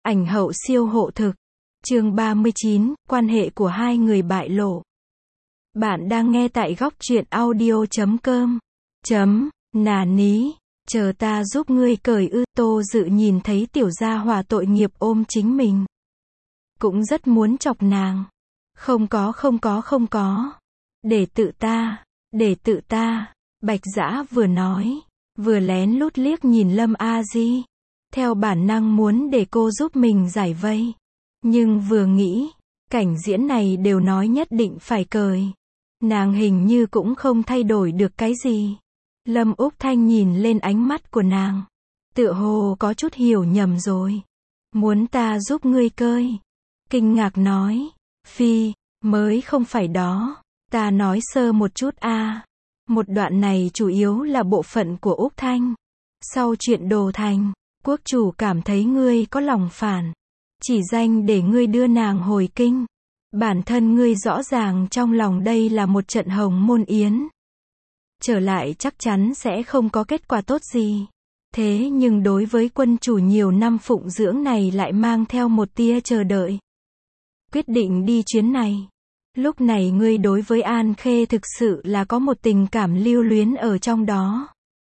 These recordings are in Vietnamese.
Ảnh hậu siêu hộ thực. Chương 39, quan hệ của hai người bại lộ. Bạn đang nghe tại góc truyện audio.com. Nà ní, chờ ta giúp ngươi cởi ư. Tô Dự nhìn thấy tiểu gia hỏa tội nghiệp ôm chính mình. Cũng rất muốn chọc nàng. Không có. Để tự ta. Bạch Dã vừa nói, vừa lén lút liếc nhìn Lâm A Di. Theo bản năng muốn để cô giúp mình giải vây. Nhưng vừa nghĩ, cảnh diễn này đều nói nhất định phải cởi. Nàng hình như cũng không thay đổi được cái gì. Lâm Úc Thanh nhìn lên ánh mắt của nàng. Tựa hồ có chút hiểu nhầm rồi. Muốn ta giúp ngươi cơi. Kinh ngạc nói. Phi, mới không phải đó. Ta nói sơ một chút a. Một đoạn này chủ yếu là bộ phận của Úc Thanh. Sau chuyện Đồ Thành, quốc chủ cảm thấy ngươi có lòng phản. Chỉ danh để ngươi đưa nàng hồi kinh. Bản thân ngươi rõ ràng trong lòng đây là một trận hồng môn yến. Trở lại chắc chắn sẽ không có kết quả tốt gì. Thế nhưng đối với quân chủ nhiều năm phụng dưỡng này lại mang theo một tia chờ đợi. Quyết định đi chuyến này. Lúc này ngươi đối với An Khê thực sự là có một tình cảm lưu luyến ở trong đó.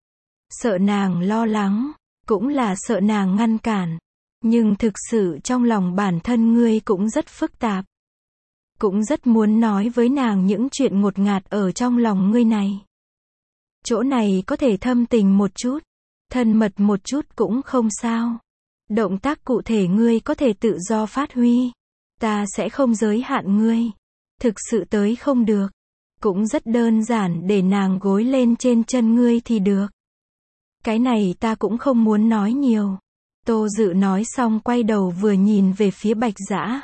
Sợ nàng lo lắng, cũng là sợ nàng ngăn cản. Nhưng thực sự trong lòng bản thân ngươi cũng rất phức tạp. Cũng rất muốn nói với nàng những chuyện ngột ngạt ở trong lòng ngươi này. Chỗ này có thể thâm tình một chút, thân mật một chút cũng không sao. Động tác cụ thể ngươi có thể tự do phát huy. Ta sẽ không giới hạn ngươi. Thực sự tới không được. Cũng rất đơn giản để nàng gối lên trên chân ngươi thì được. Cái này ta cũng không muốn nói nhiều. Tô Dự nói xong quay đầu vừa nhìn về phía Bạch Dã.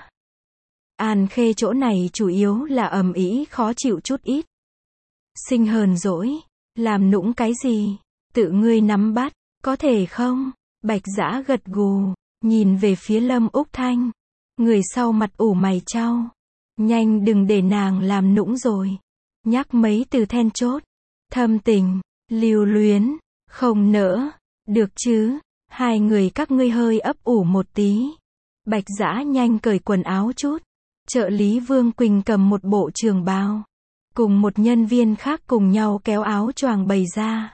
An Khê chỗ này chủ yếu là ầm ĩ khó chịu chút ít. Sinh hờn dỗi, làm nũng cái gì, tự ngươi nắm bắt, có thể không? Bạch Dã gật gù, nhìn về phía Lâm Úc Thanh. Người sau mặt ủ mày chau. Nhanh đừng để nàng làm nũng rồi. Nhắc mấy từ then chốt. Thâm tình, lưu luyến, không nỡ, được chứ? Hai người các ngươi hơi ấp ủ một tí. Bạch Dã nhanh cởi quần áo chút. Trợ lý Vương Quỳnh cầm một bộ trường bào. Cùng một nhân viên khác cùng nhau kéo áo choàng bày ra.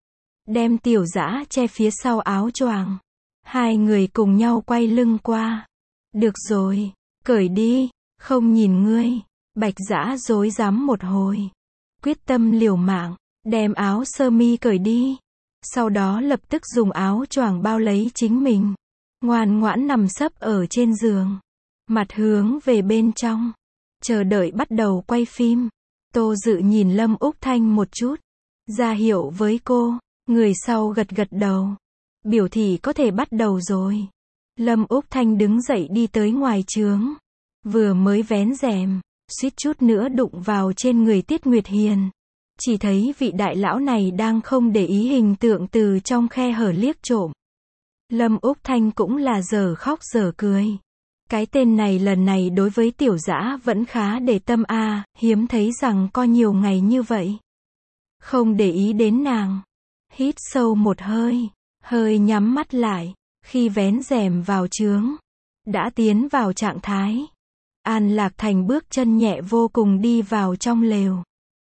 Đem tiểu Dã che phía sau áo choàng. Hai người cùng nhau quay lưng qua. Được rồi, cởi đi, không nhìn ngươi. Bạch Dã rối rắm một hồi. Quyết tâm liều mạng, đem áo sơ mi cởi đi. Sau đó lập tức dùng áo choàng bao lấy chính mình. Ngoan ngoãn nằm sấp ở trên giường. Mặt hướng về bên trong. Chờ đợi bắt đầu quay phim. Tô Dự nhìn Lâm Úc Thanh một chút. Ra hiệu với cô. Người sau gật gật đầu. Biểu thị có thể bắt đầu rồi. Lâm Úc Thanh đứng dậy đi tới ngoài trướng. Vừa mới vén rèm, suýt chút nữa đụng vào trên người Tiết Nguyệt Hiền. Chỉ thấy vị đại lão này đang không để ý hình tượng từ trong khe hở liếc trộm. Lâm Úc Thanh cũng là giờ khóc giờ cười. Cái tên này lần này đối với tiểu Dã vẫn khá để tâm a, hiếm thấy rằng có nhiều ngày như vậy. Không để ý đến nàng. Hít sâu một hơi, hơi nhắm mắt lại, khi vén rèm vào trướng. Đã tiến vào trạng thái. An Lạc Thành bước chân nhẹ vô cùng đi vào trong lều.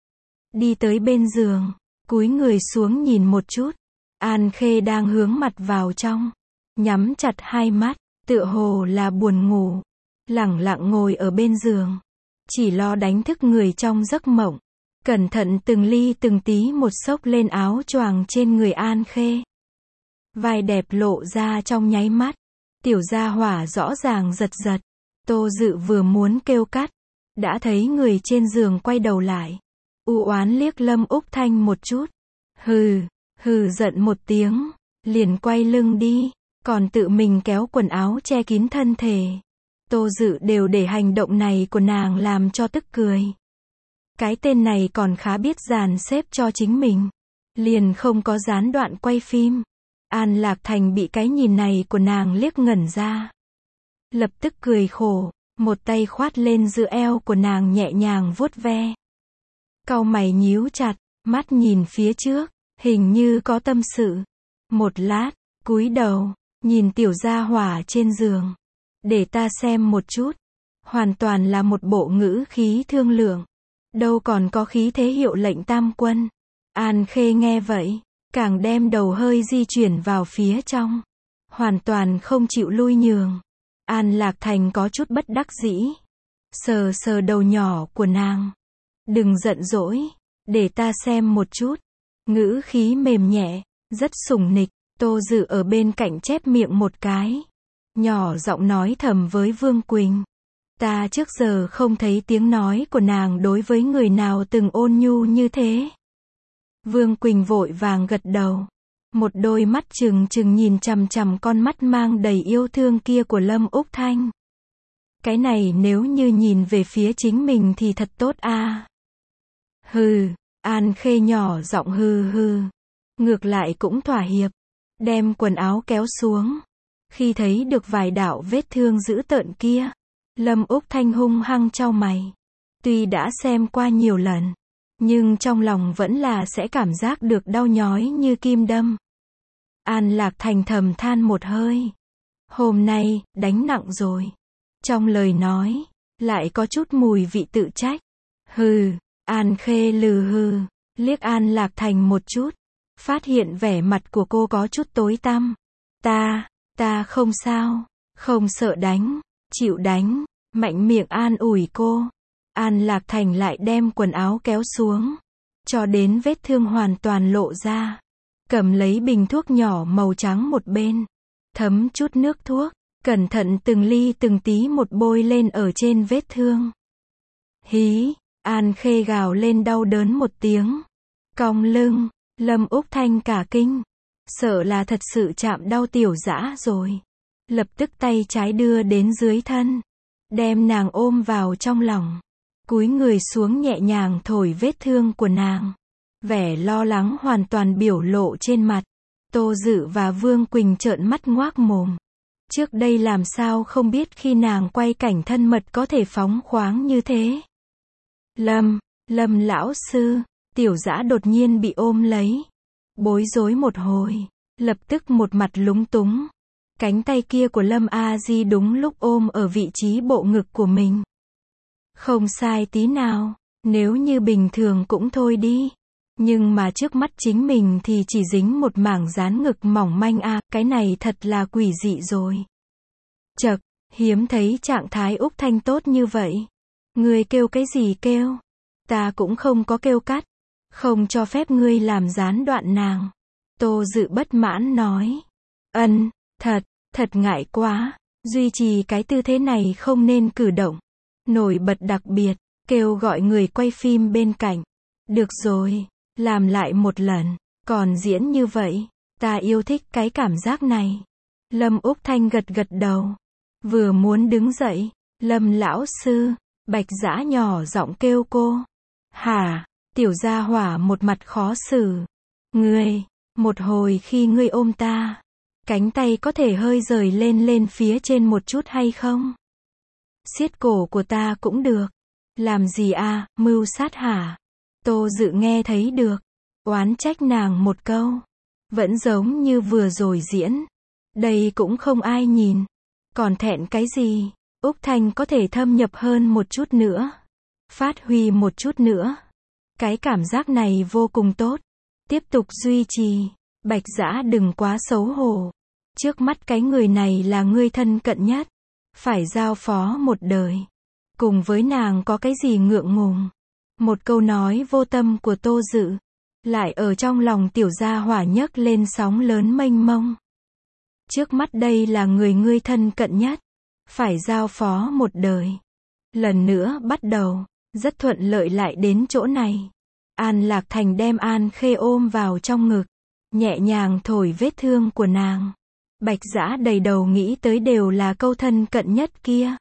Đi tới bên giường, cúi người xuống nhìn một chút. An Khê đang hướng mặt vào trong. Nhắm chặt hai mắt, tựa hồ là buồn ngủ. Lẳng lặng ngồi ở bên giường. Chỉ lo đánh thức người trong giấc mộng. Cẩn thận từng ly từng tí một xốc lên áo choàng trên người An Khê. Vai đẹp lộ ra trong nháy mắt. Tiểu gia hỏa rõ ràng giật giật. Tô Dự vừa muốn kêu cắt. Đã thấy người trên giường quay đầu lại. U oán liếc Lâm Úc Thanh một chút. Hừ giận một tiếng. Liền quay lưng đi. Còn tự mình kéo quần áo che kín thân thể. Tô Dự đều để hành động này của nàng làm cho tức cười. Cái tên này còn khá biết dàn xếp cho chính mình. Liền không có gián đoạn quay phim. An Lạc Thành bị cái nhìn này của nàng liếc ngẩn ra. Lập tức cười khổ. Một tay khoát lên giữa eo của nàng nhẹ nhàng vuốt ve. Cau mày nhíu chặt. Mắt nhìn phía trước. Hình như có tâm sự. Một lát, cúi đầu. Nhìn tiểu gia hỏa trên giường. Để ta xem một chút. Hoàn toàn là một bộ ngữ khí thương lượng. Đâu còn có khí thế hiệu lệnh tam quân. An Khê nghe vậy, càng đem đầu hơi di chuyển vào phía trong. Hoàn toàn không chịu lui nhường. An Lạc Thành có chút bất đắc dĩ. Sờ sờ đầu nhỏ của nàng. Đừng giận dỗi. Để ta xem một chút. Ngữ khí mềm nhẹ, rất sủng nịch. Tô Dự ở bên cạnh chép miệng một cái. Nhỏ giọng nói thầm với Vương Quỳnh. Ta trước giờ không thấy tiếng nói của nàng đối với người nào từng ôn nhu như thế. Vương Quỳnh vội vàng gật đầu. Một đôi mắt trừng trừng nhìn chằm chằm con mắt mang đầy yêu thương kia của Lâm Úc Thanh. Cái này nếu như nhìn về phía chính mình thì thật tốt a. Hừ, An Khê nhỏ giọng hừ hừ. Ngược lại cũng thỏa hiệp. Đem quần áo kéo xuống. Khi thấy được vài đạo vết thương dữ tợn kia, Lâm Úc Thanh hung hăng chau mày. Tuy đã xem qua nhiều lần, nhưng trong lòng vẫn là sẽ cảm giác được đau nhói như kim đâm. An Lạc Thành thầm than một hơi. Hôm nay, đánh nặng rồi. Trong lời nói, lại có chút mùi vị tự trách. Hừ, An Khê lừ hừ, liếc An Lạc Thành một chút. Phát hiện vẻ mặt của cô có chút tối tăm. Ta không sao, không sợ đánh, chịu đánh, mạnh miệng an ủi cô. An Lạc Thành lại đem quần áo kéo xuống, cho đến vết thương hoàn toàn lộ ra. Cầm lấy bình thuốc nhỏ màu trắng một bên, thấm chút nước thuốc, cẩn thận từng ly từng tí một bôi lên ở trên vết thương. Hí, An Khê gào lên đau đớn một tiếng. Cong lưng, Lâm Úc Thanh cả kinh. Sợ là thật sự chạm đau tiểu dã rồi. Lập tức tay trái đưa đến dưới thân. Đem nàng ôm vào trong lòng. Cúi người xuống nhẹ nhàng thổi vết thương của nàng. Vẻ lo lắng hoàn toàn biểu lộ trên mặt. Tô Dự và Vương Quỳnh trợn mắt ngoác mồm. Trước đây làm sao không biết khi nàng quay cảnh thân mật có thể phóng khoáng như thế. Lâm lão sư, tiểu dã đột nhiên bị ôm lấy. Bối rối một hồi, lập tức một mặt lúng túng. Cánh tay kia của Lâm A Di đúng lúc ôm ở vị trí bộ ngực của mình. Không sai tí nào, nếu như bình thường cũng thôi đi. Nhưng mà trước mắt chính mình thì chỉ dính một mảng dán ngực mỏng manh a, cái này thật là quỷ dị rồi. Chậc, hiếm thấy trạng thái Úc Thanh tốt như vậy. Ngươi kêu cái gì kêu? Ta cũng không có kêu cắt. Không cho phép ngươi làm gián đoạn nàng. Tô Dự bất mãn nói. Thật ngại quá. Duy trì cái tư thế này không nên cử động. Nổi bật đặc biệt, kêu gọi người quay phim bên cạnh. Được rồi, làm lại một lần. Còn diễn như vậy, ta yêu thích cái cảm giác này. Lâm Úc Thanh gật gật đầu. Vừa muốn đứng dậy, Lâm lão sư, Bạch Dã nhỏ giọng kêu cô. Hả? Tiểu gia hỏa một mặt khó xử. Ngươi, một hồi khi ngươi ôm ta, cánh tay có thể hơi rời lên phía trên một chút hay không? Siết cổ của ta cũng được. Làm gì à, mưu sát hả? Tô Dự nghe thấy được, oán trách nàng một câu. Vẫn giống như vừa rồi diễn. Đây cũng không ai nhìn. Còn thẹn cái gì? Úc Thanh có thể thâm nhập hơn một chút nữa. Phát huy một chút nữa. Cái cảm giác này vô cùng tốt. Tiếp tục duy trì. Bạch Dã đừng quá xấu hổ. Trước mắt cái người này là người thân cận nhất. Phải giao phó một đời. Cùng với nàng có cái gì ngượng ngùng. Một câu nói vô tâm của Tô Dự. Lại ở trong lòng tiểu gia hỏa nhấc lên sóng lớn mênh mông. Trước mắt đây là người ngươi thân cận nhất. Phải giao phó một đời. Lần nữa bắt đầu. Rất thuận lợi lại đến chỗ này. An Lạc Thành đem An Khê ôm vào trong ngực. Nhẹ nhàng thổi vết thương của nàng. Bạch Dã đầy đầu nghĩ tới đều là câu thân cận nhất kia.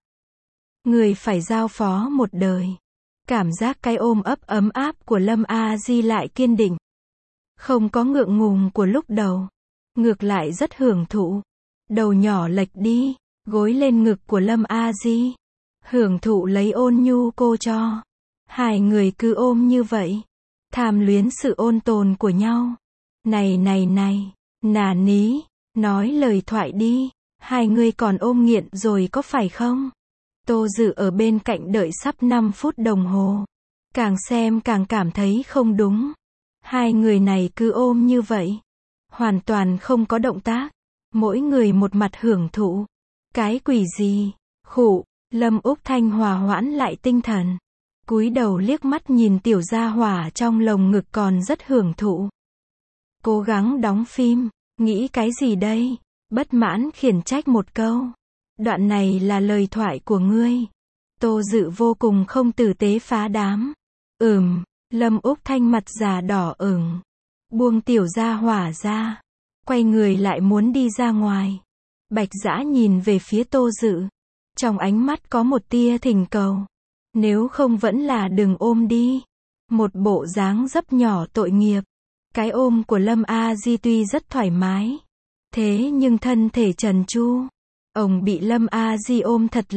Người phải giao phó một đời. Cảm giác cái ôm ấp ấm áp của Lâm A Di lại kiên định. Không có ngượng ngùng của lúc đầu. Ngược lại rất hưởng thụ. Đầu nhỏ lệch đi, gối lên ngực của Lâm A Di. Hưởng thụ lấy ôn nhu cô cho. Hai người cứ ôm như vậy. Tham luyến sự ôn tồn của nhau. Này, nà ní, nói lời thoại đi. Hai người còn ôm nghiện rồi có phải không? Tô Dự ở bên cạnh đợi sắp 5 phút đồng hồ. Càng xem càng cảm thấy không đúng. Hai người này cứ ôm như vậy. Hoàn toàn không có động tác. Mỗi người một mặt hưởng thụ. Cái quỷ gì? Khụ, Lâm Úc Thanh hòa hoãn lại tinh thần. Cúi đầu liếc mắt nhìn tiểu gia hỏa trong lồng ngực còn rất hưởng thụ. Cố gắng đóng phim, nghĩ cái gì đây? Bất mãn khiển trách một câu. Đoạn này là lời thoại của ngươi. Tô Dự vô cùng không tử tế phá đám. Lâm Úc Thanh mặt già đỏ ửng. Buông tiểu gia hỏa ra. Quay người lại muốn đi ra ngoài. Bạch Dã nhìn về phía Tô Dự. Trong ánh mắt có một tia thỉnh cầu. Nếu không vẫn là đừng ôm đi. Một bộ dáng dấp nhỏ tội nghiệp. Cái ôm của Lâm A Di tuy rất thoải mái. Thế nhưng thân thể trần tru. Ông bị Lâm A Di ôm thật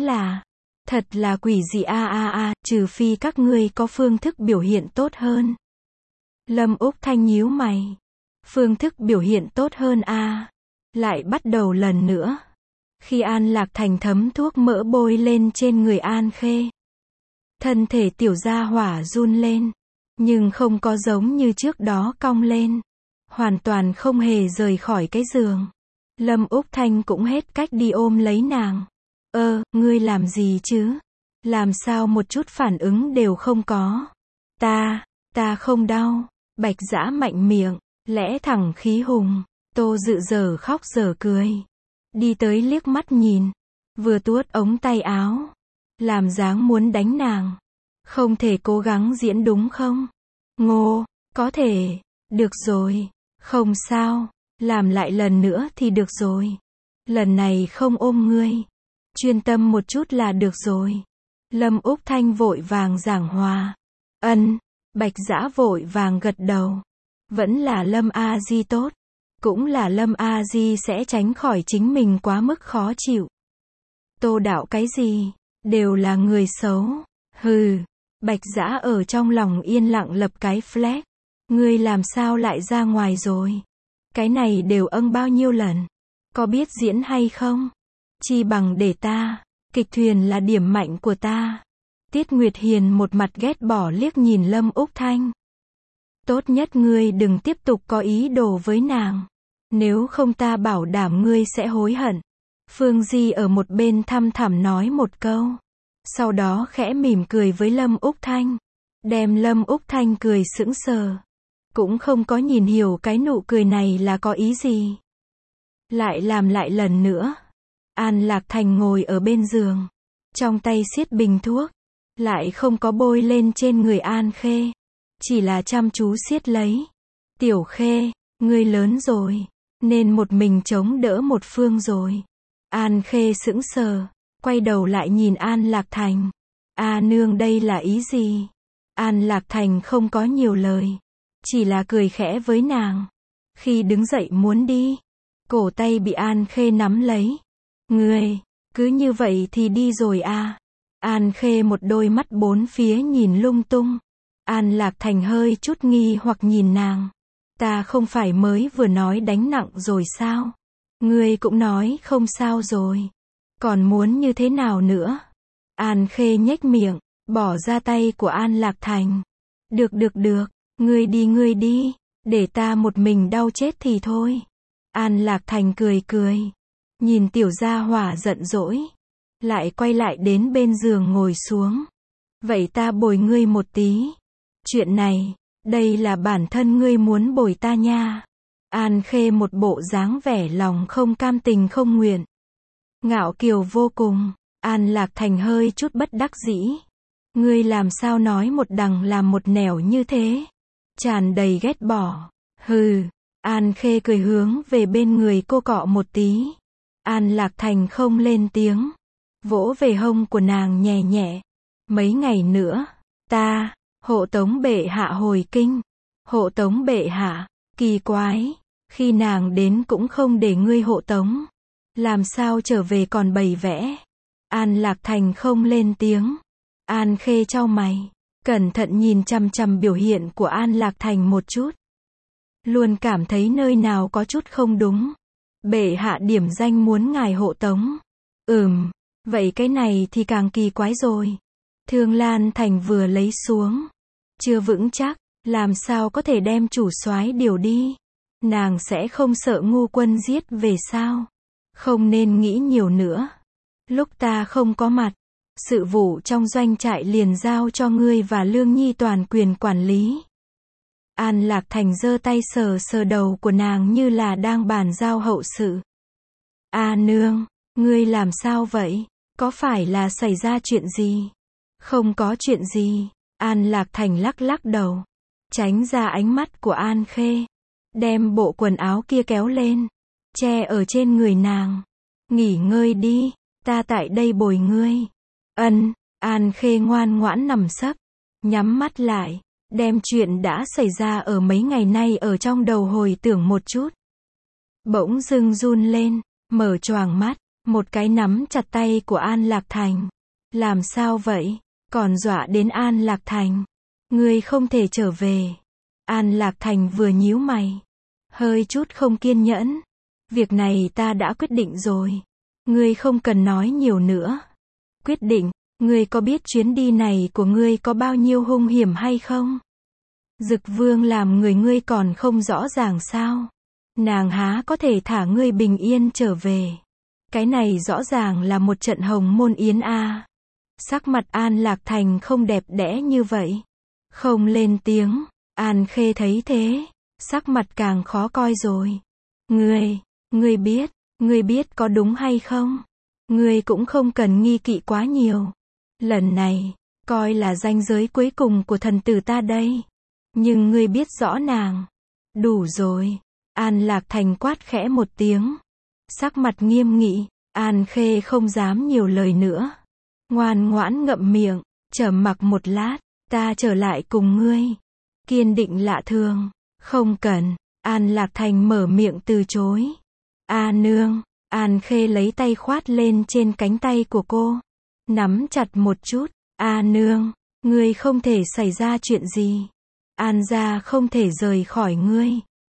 là quỷ dị trừ phi các ngươi có phương thức biểu hiện tốt hơn. Lâm Úc Thanh nhíu mày. Phương thức biểu hiện tốt hơn Lại bắt đầu lần nữa. Khi An Lạc Thành thấm thuốc mỡ bôi lên trên người An Khê. Thân thể tiểu gia hỏa run lên. Nhưng không có giống như trước đó cong lên. Hoàn toàn không hề rời khỏi cái giường. Lâm Úc Thanh cũng hết cách đi ôm lấy nàng. Ngươi làm gì chứ? Làm sao một chút phản ứng đều không có? Ta không đau. Bạch Dã mạnh miệng, lẽ thẳng khí hùng. Tô Dự giờ khóc giờ cười. Đi tới liếc mắt nhìn. Vừa tuốt ống tay áo. Làm dáng muốn đánh nàng. Không thể cố gắng diễn đúng không? Ngô, có thể. Được rồi. Không sao. Làm lại lần nữa thì được rồi. Lần này không ôm ngươi. Chuyên tâm một chút là được rồi. Lâm Úc Thanh vội vàng giảng hòa. Bạch Dã vội vàng gật đầu. Vẫn là Lâm A Di tốt. Cũng là Lâm A Di sẽ tránh khỏi chính mình quá mức khó chịu. Tô đạo cái gì? Đều là người xấu. Hừ. Bạch Dã ở trong lòng yên lặng lập cái flag. Ngươi làm sao lại ra ngoài rồi? Cái này đều bao nhiêu lần? Có biết diễn hay không? Chi bằng để ta. Kịch thuyền là điểm mạnh của ta. Tiết Nguyệt Hiền một mặt ghét bỏ liếc nhìn Lâm Úc Thanh. Tốt nhất ngươi đừng tiếp tục có ý đồ với nàng. Nếu không ta bảo đảm ngươi sẽ hối hận. Phương Di ở một bên thăm thẳm nói một câu. Sau đó khẽ mỉm cười với Lâm Úc Thanh. Đem Lâm Úc Thanh cười sững sờ. Cũng không có nhìn hiểu cái nụ cười này là có ý gì. Lại làm lại lần nữa. An Lạc Thành ngồi ở bên giường. Trong tay siết bình thuốc. Lại không có bôi lên trên người An Khê. Chỉ là chăm chú siết lấy. Tiểu Khê, ngươi lớn rồi. Nên một mình chống đỡ một phương rồi. An Khê sững sờ. Quay đầu lại nhìn An Lạc Thành. Nương đây là ý gì? An Lạc Thành không có nhiều lời. Chỉ là cười khẽ với nàng. Khi đứng dậy muốn đi. Cổ tay bị An Khê nắm lấy. Ngươi, cứ như vậy thì đi rồi An Khê một đôi mắt bốn phía nhìn lung tung. An Lạc Thành hơi chút nghi hoặc nhìn nàng. Ta không phải mới vừa nói đánh nặng rồi sao? Ngươi cũng nói không sao rồi. Còn muốn như thế nào nữa? An Khê nhếch miệng, bỏ ra tay của An Lạc Thành. Được, ngươi đi. Để ta một mình đau chết thì thôi. An Lạc Thành cười. Nhìn tiểu gia hỏa giận dỗi. Lại quay lại đến bên giường ngồi xuống. Vậy ta bồi ngươi một tí. Chuyện này, đây là bản thân ngươi muốn bồi ta nha. An Khê một bộ dáng vẻ lòng không cam tình không nguyện. Ngạo kiều vô cùng. An Lạc Thành hơi chút bất đắc dĩ. Ngươi làm sao nói một đằng làm một nẻo như thế? Tràn đầy ghét bỏ. Hừ. An Khê cười hướng về bên người cô cọ một tí. An Lạc Thành không lên tiếng. Vỗ về hông của nàng nhẹ nhẹ. Mấy ngày nữa, ta, hộ tống bệ hạ hồi kinh. Hộ tống bệ hạ, kỳ quái. Khi nàng đến cũng không để ngươi hộ tống. Làm sao trở về còn bày vẽ. An Lạc Thành không lên tiếng. An Khê chau mày. Cẩn thận nhìn chằm chằm biểu hiện của An Lạc Thành một chút. Luôn cảm thấy nơi nào có chút không đúng. Bệ hạ điểm danh muốn ngài hộ tống. Vậy cái này thì càng kỳ quái rồi. Thương Lan Thành vừa lấy xuống. Chưa vững chắc, làm sao có thể đem chủ soái điều đi. Nàng sẽ không sợ ngu quân giết về sao? Không nên nghĩ nhiều nữa. Lúc ta không có mặt, sự vụ trong doanh trại liền giao cho ngươi và Lương Nhi toàn quyền quản lý. An Lạc Thành giơ tay sờ sờ đầu của nàng như là đang bàn giao hậu sự. A nương, ngươi làm sao vậy? Có phải là xảy ra chuyện gì? Không có chuyện gì. An Lạc Thành lắc lắc đầu. Tránh ra ánh mắt của An Khê. Đem bộ quần áo kia kéo lên. Che ở trên người nàng. Nghỉ ngơi đi. Ta tại đây bồi ngươi. An Khê ngoan ngoãn nằm sấp. Nhắm mắt lại. Đem chuyện đã xảy ra ở mấy ngày nay ở trong đầu hồi tưởng một chút. Bỗng dưng run lên. Mở choàng mắt. Một cái nắm chặt tay của An Lạc Thành. Làm sao vậy? Còn dọa đến An Lạc Thành. Ngươi không thể trở về. An Lạc Thành vừa nhíu mày. Hơi chút không kiên nhẫn. Việc này ta đã quyết định rồi. Ngươi không cần nói nhiều nữa. Quyết định, ngươi có biết chuyến đi này của ngươi có bao nhiêu hung hiểm hay không? Dực Vương làm người ngươi còn không rõ ràng sao? Nàng há có thể thả ngươi bình yên trở về. Cái này rõ ràng là một trận hồng môn yến a. Sắc mặt An Lạc Thành không đẹp đẽ như vậy. Không lên tiếng. An Khê thấy thế. Sắc mặt càng khó coi rồi. Ngươi biết có đúng hay không? Ngươi cũng không cần nghi kỵ quá nhiều. Lần này, coi là ranh giới cuối cùng của thần tử ta đây. Nhưng ngươi biết rõ nàng. Đủ rồi. An Lạc Thành quát khẽ một tiếng. Sắc mặt nghiêm nghị. An Khê không dám nhiều lời nữa. Ngoan ngoãn ngậm miệng. Trầm mặc một lát. Ta trở lại cùng ngươi. Kiên định lạ thường. Không cần. An Lạc Thành mở miệng từ chối. A nương. An Khê lấy tay khoát lên trên cánh tay của cô. Nắm chặt một chút. A nương. Ngươi không thể xảy ra chuyện gì. An gia không thể rời khỏi ngươi.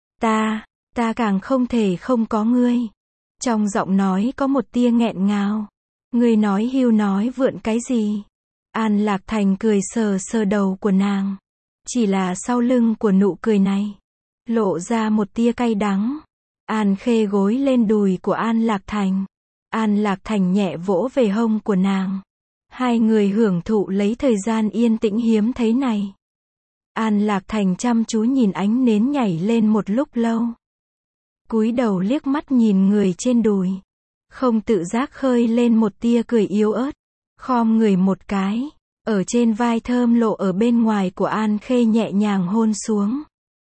Ta càng không thể không có ngươi. Trong giọng nói có một tia nghẹn ngào. Ngươi nói hưu nói vượn cái gì? An Lạc Thành cười sờ sờ đầu của nàng. Chỉ là sau lưng của nụ cười này. Lộ ra một tia cay đắng. An Khê gối lên đùi của An Lạc Thành. An Lạc Thành nhẹ vỗ về hông của nàng. Hai người hưởng thụ lấy thời gian yên tĩnh hiếm thấy này. An Lạc Thành chăm chú nhìn ánh nến nhảy lên một lúc lâu. Cúi đầu liếc mắt nhìn người trên đùi. Không tự giác khơi lên một tia cười yếu ớt. Khom người một cái. Ở trên vai thơm lộ ở bên ngoài của An Khê nhẹ nhàng hôn xuống.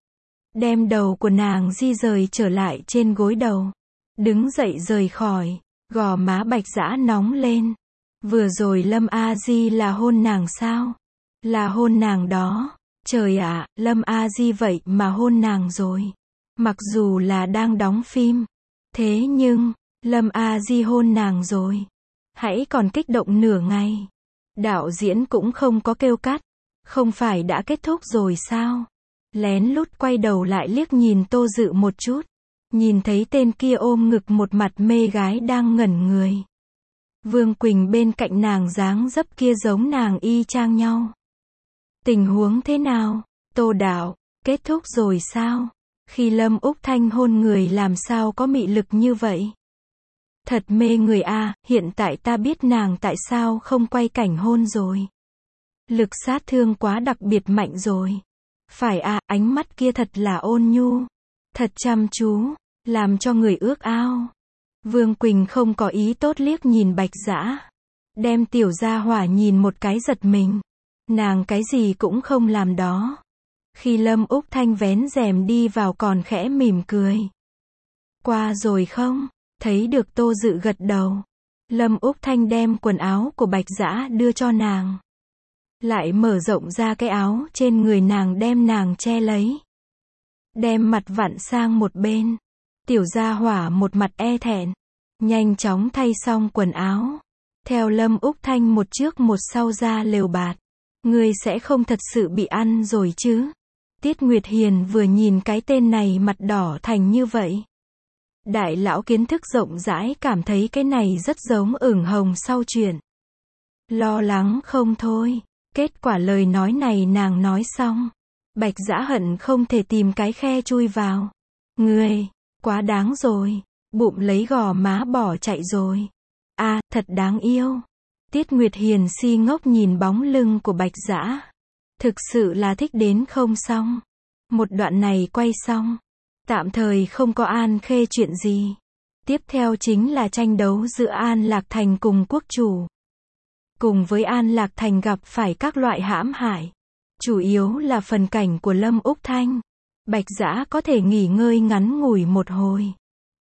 Đem đầu của nàng di rời trở lại trên gối đầu. Đứng dậy rời khỏi. Gò má Bạch Dã nóng lên. Vừa rồi Lâm A Di là hôn nàng sao? Là hôn nàng đó. Trời ạ, Lâm A Di vậy mà hôn nàng rồi. Mặc dù là đang đóng phim. Thế nhưng, Lâm A Di hôn nàng rồi. Hãy còn kích động nửa ngày. Đạo diễn cũng không có kêu cắt. Không phải đã kết thúc rồi sao? Lén lút quay đầu lại liếc nhìn Tô Dự một chút. Nhìn thấy tên kia ôm ngực một mặt mê gái đang ngẩn người. Vương Quỳnh bên cạnh nàng dáng dấp kia giống nàng y chang nhau. Tình huống thế nào? Tô đạo, kết thúc rồi sao? Khi Lâm Úc Thanh hôn người làm sao có mị lực như vậy? Thật mê người a, hiện tại ta biết nàng tại sao không quay cảnh hôn rồi. Lực sát thương quá đặc biệt mạnh rồi. Phải a, ánh mắt kia thật là ôn nhu. Thật chăm chú, làm cho người ước ao. Vương Quỳnh không có ý tốt liếc nhìn Bạch Dã. Đem tiểu gia hỏa nhìn một cái giật mình. Nàng cái gì cũng không làm đó. Khi Lâm Úc Thanh vén rèm đi vào còn khẽ mỉm cười. Qua rồi không? Thấy được Tô Dự gật đầu. Lâm Úc Thanh đem quần áo của Bạch Dã đưa cho nàng. Lại mở rộng ra cái áo trên người nàng đem nàng che lấy. Đem mặt vặn sang một bên. Tiểu gia hỏa một mặt e thẹn. Nhanh chóng thay xong quần áo. Theo Lâm Úc Thanh một trước một sau ra lều bạt. Ngươi sẽ không thật sự bị ăn rồi chứ? Tiết Nguyệt Hiền vừa nhìn cái tên này mặt đỏ thành như vậy. Đại lão kiến thức rộng rãi cảm thấy cái này rất giống ửng hồng sau chuyện. Lo lắng không thôi. Kết quả lời nói này nàng nói xong. Bạch Dã hận không thể tìm cái khe chui vào. Ngươi, quá đáng rồi. Bụng lấy gò má bỏ chạy rồi. À, thật đáng yêu. Tiết Nguyệt Hiền si ngốc nhìn bóng lưng của Bạch Dã. Thực sự là thích đến không xong. Một đoạn này quay xong. Tạm thời không có An Khê chuyện gì. Tiếp theo chính là tranh đấu giữa An Lạc Thành cùng quốc chủ. Cùng với An Lạc Thành gặp phải các loại hãm hại. Chủ yếu là phần cảnh của Lâm Úc Thanh. Bạch Dã có thể nghỉ ngơi ngắn ngủi một hồi.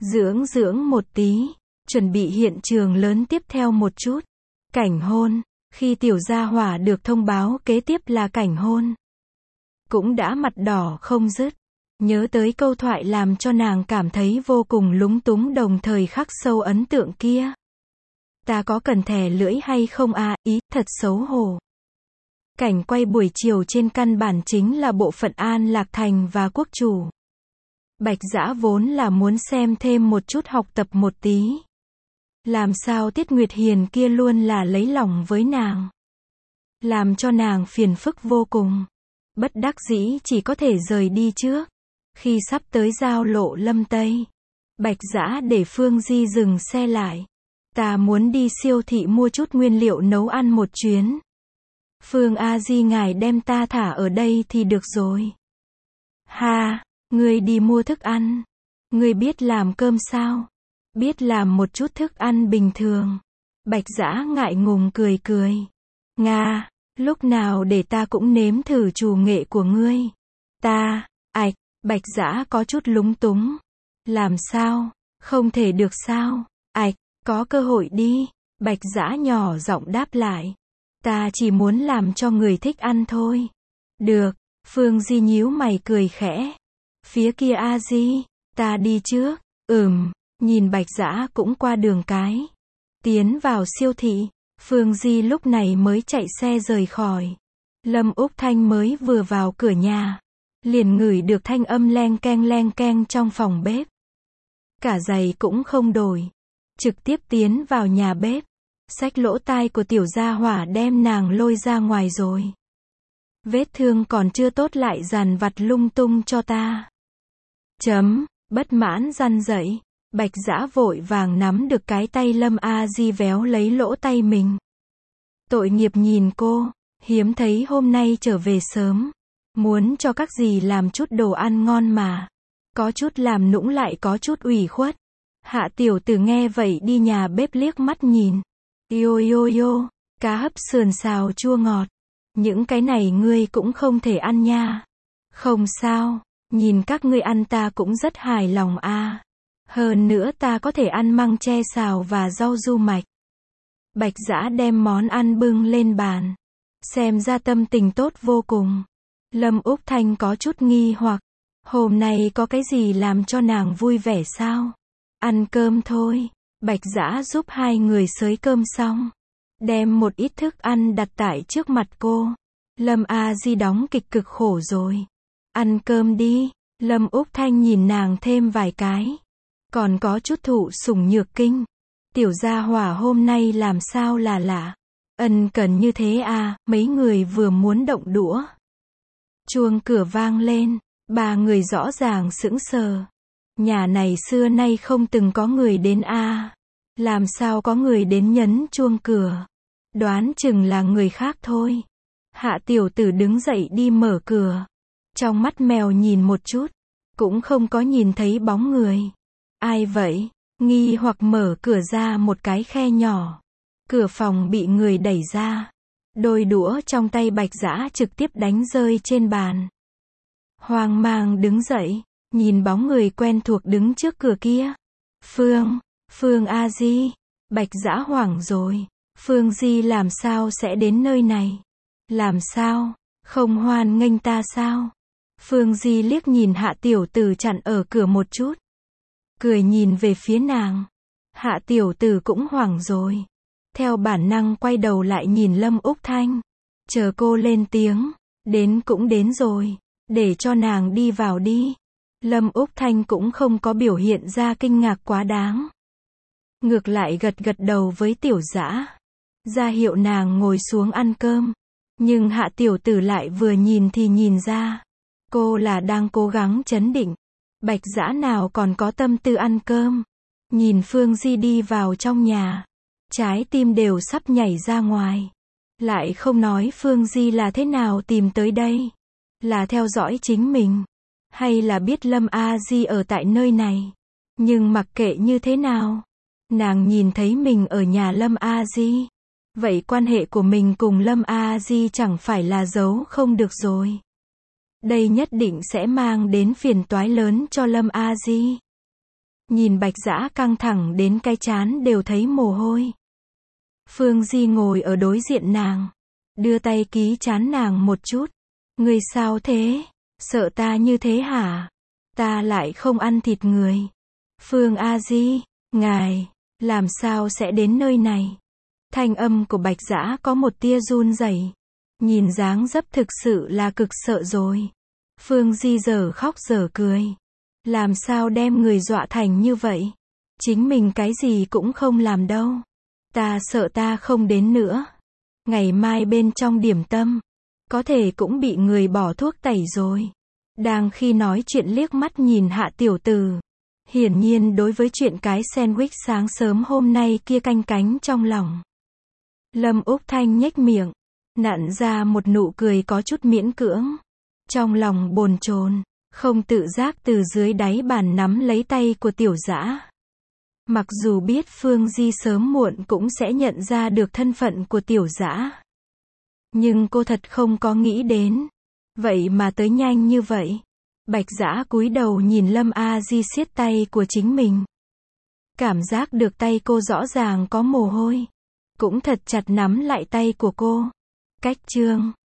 Dưỡng một tí. Chuẩn bị hiện trường lớn tiếp theo một chút. Cảnh hôn. Khi tiểu gia hỏa được thông báo kế tiếp là cảnh hôn. Cũng đã mặt đỏ không dứt. Nhớ tới câu thoại làm cho nàng cảm thấy vô cùng lúng túng đồng thời khắc sâu ấn tượng kia. Ta có cần thè lưỡi hay không à, ý, thật xấu hổ. Cảnh quay buổi chiều trên căn bản chính là bộ phận An Lạc Thành và quốc chủ. Bạch Dã vốn là muốn xem thêm một chút học tập một tí. Làm sao Tiết Nguyệt Hiền kia luôn là lấy lòng với nàng. Làm cho nàng phiền phức vô cùng. Bất đắc dĩ chỉ có thể rời đi trước. Khi sắp tới giao lộ Lâm Tây. Bạch Dã để Phương Di dừng xe lại. Ta muốn đi siêu thị mua chút nguyên liệu nấu ăn một chuyến. Phương A Di ngài đem ta thả ở đây thì được rồi. Ha, ngươi đi mua thức ăn. Ngươi biết làm cơm sao? Biết làm một chút thức ăn bình thường. Bạch Dã ngại ngùng cười cười. Nga, lúc nào để ta cũng nếm thử trù nghệ của ngươi. Ta, Bạch Dã có chút lúng túng. Làm sao? Không thể được sao? Có cơ hội đi. Bạch Dã nhỏ giọng đáp lại. Ta chỉ muốn làm cho người thích ăn thôi. Được. Phương Di nhíu mày cười khẽ. Phía kia A Di, ta đi trước. Nhìn Bạch Dã cũng qua đường cái. Tiến vào siêu thị. Phương Di lúc này mới chạy xe rời khỏi. Lâm Úc Thanh mới vừa vào cửa nhà. Liền ngửi được thanh âm leng keng trong phòng bếp. Cả giày cũng không đổi. Trực tiếp tiến vào nhà bếp. Xách lỗ tai của tiểu gia hỏa đem nàng lôi ra ngoài rồi. Vết thương còn chưa tốt lại dàn vặt lung tung cho ta. Bất mãn răn dậy. Bạch Dã vội vàng nắm được cái tay Lâm A Di véo lấy lỗ tay mình. Tội nghiệp nhìn cô. Hiếm thấy hôm nay trở về sớm. Muốn cho các dì làm chút đồ ăn ngon mà. Có chút làm nũng lại có chút ủy khuất. Hạ tiểu tử nghe vậy đi nhà bếp liếc mắt nhìn. Yo, cá hấp sườn xào chua ngọt. Những cái này ngươi cũng không thể ăn nha. Không sao, nhìn các ngươi ăn ta cũng rất hài lòng a. Hơn nữa ta có thể ăn măng tre xào và rau du mạch. Bạch Dã đem món ăn bưng lên bàn. Xem ra tâm tình tốt vô cùng. Lâm Úc Thanh có chút nghi hoặc. Hôm nay có cái gì làm cho nàng vui vẻ sao? Ăn cơm thôi. Bạch Dã giúp hai người xới cơm xong. Đem một ít thức ăn đặt tại trước mặt cô. Lâm A Di đóng kịch cực khổ rồi. Ăn cơm đi. Lâm Úc Thanh nhìn nàng thêm vài cái. Còn có chút thụ sủng nhược kinh. Tiểu gia hỏa hôm nay làm sao là lạ. Ân cần như thế à, mấy người vừa muốn động đũa. Chuông cửa vang lên. Ba người rõ ràng sững sờ. Nhà này xưa nay không từng có người đến a. Làm sao có người đến nhấn chuông cửa. Đoán chừng là người khác thôi. Hạ tiểu tử đứng dậy đi mở cửa. Trong mắt mèo nhìn một chút. Cũng không có nhìn thấy bóng người. Ai vậy? Nghi hoặc mở cửa ra một cái khe nhỏ. Cửa phòng bị người đẩy ra. Đôi đũa trong tay Bạch Dã trực tiếp đánh rơi trên bàn. Hoang mang đứng dậy. Nhìn bóng người quen thuộc đứng trước cửa kia. Phương A Di. Bạch Dã hoảng rồi. Phương Di làm sao sẽ đến nơi này? Làm sao? Không hoan nghênh ta sao? Phương Di liếc nhìn Hạ tiểu tử chặn ở cửa một chút. Cười nhìn về phía nàng. Hạ tiểu tử cũng hoảng rồi. Theo bản năng quay đầu lại nhìn Lâm Úc Thanh. Chờ cô lên tiếng. Đến cũng đến rồi. Để cho nàng đi vào đi. Lâm Úc Thanh cũng không có biểu hiện ra kinh ngạc quá đáng. Ngược lại gật gật đầu với Tiểu Dã, ra hiệu nàng ngồi xuống ăn cơm. Nhưng Hạ tiểu tử lại vừa nhìn thì nhìn ra, cô là đang cố gắng trấn định. Bạch Dã nào còn có tâm tư ăn cơm. Nhìn Phương Di đi vào trong nhà, trái tim đều sắp nhảy ra ngoài. Lại không nói Phương Di là thế nào tìm tới đây. Là theo dõi chính mình, hay là biết Lâm A Di ở tại nơi này. Nhưng mặc kệ như thế nào, nàng nhìn thấy mình ở nhà Lâm A Di. Vậy quan hệ của mình cùng Lâm A Di chẳng phải là giấu không được rồi. Đây nhất định sẽ mang đến phiền toái lớn cho Lâm A Di. Nhìn Bạch Dã căng thẳng đến cái trán đều thấy mồ hôi. Phương Di ngồi ở đối diện nàng, đưa tay ký trán nàng một chút. Người sao thế? Sợ ta như thế hả? Ta lại không ăn thịt người. Phương A Di, ngài, làm sao sẽ đến nơi này? Thanh âm của Bạch Dã có một tia run rẩy. Nhìn dáng dấp thực sự là cực sợ rồi. Phương Di giờ khóc giờ cười. Làm sao đem người dọa thành như vậy? Chính mình cái gì cũng không làm đâu. Ta sợ ta không đến nữa. Ngày mai bên trong điểm tâm, có thể cũng bị người bỏ thuốc tẩy rồi. Đang khi nói chuyện liếc mắt nhìn Hạ tiểu tử. Hiển nhiên đối với chuyện cái sandwich sáng sớm hôm nay kia canh cánh trong lòng. Lâm Úc Thanh nhếch miệng, nặn ra một nụ cười có chút miễn cưỡng. Trong lòng bồn chồn, không tự giác từ dưới đáy bàn nắm lấy tay của Tiểu Dã. Mặc dù biết Phương Di sớm muộn cũng sẽ nhận ra được thân phận của Tiểu Dã. Nhưng cô thật không có nghĩ đến. Vậy mà tới nhanh như vậy. Bạch Dã cúi đầu nhìn Lâm A Di siết tay của chính mình. Cảm giác được tay cô rõ ràng có mồ hôi. Cũng thật chặt nắm lại tay của cô. Cách chương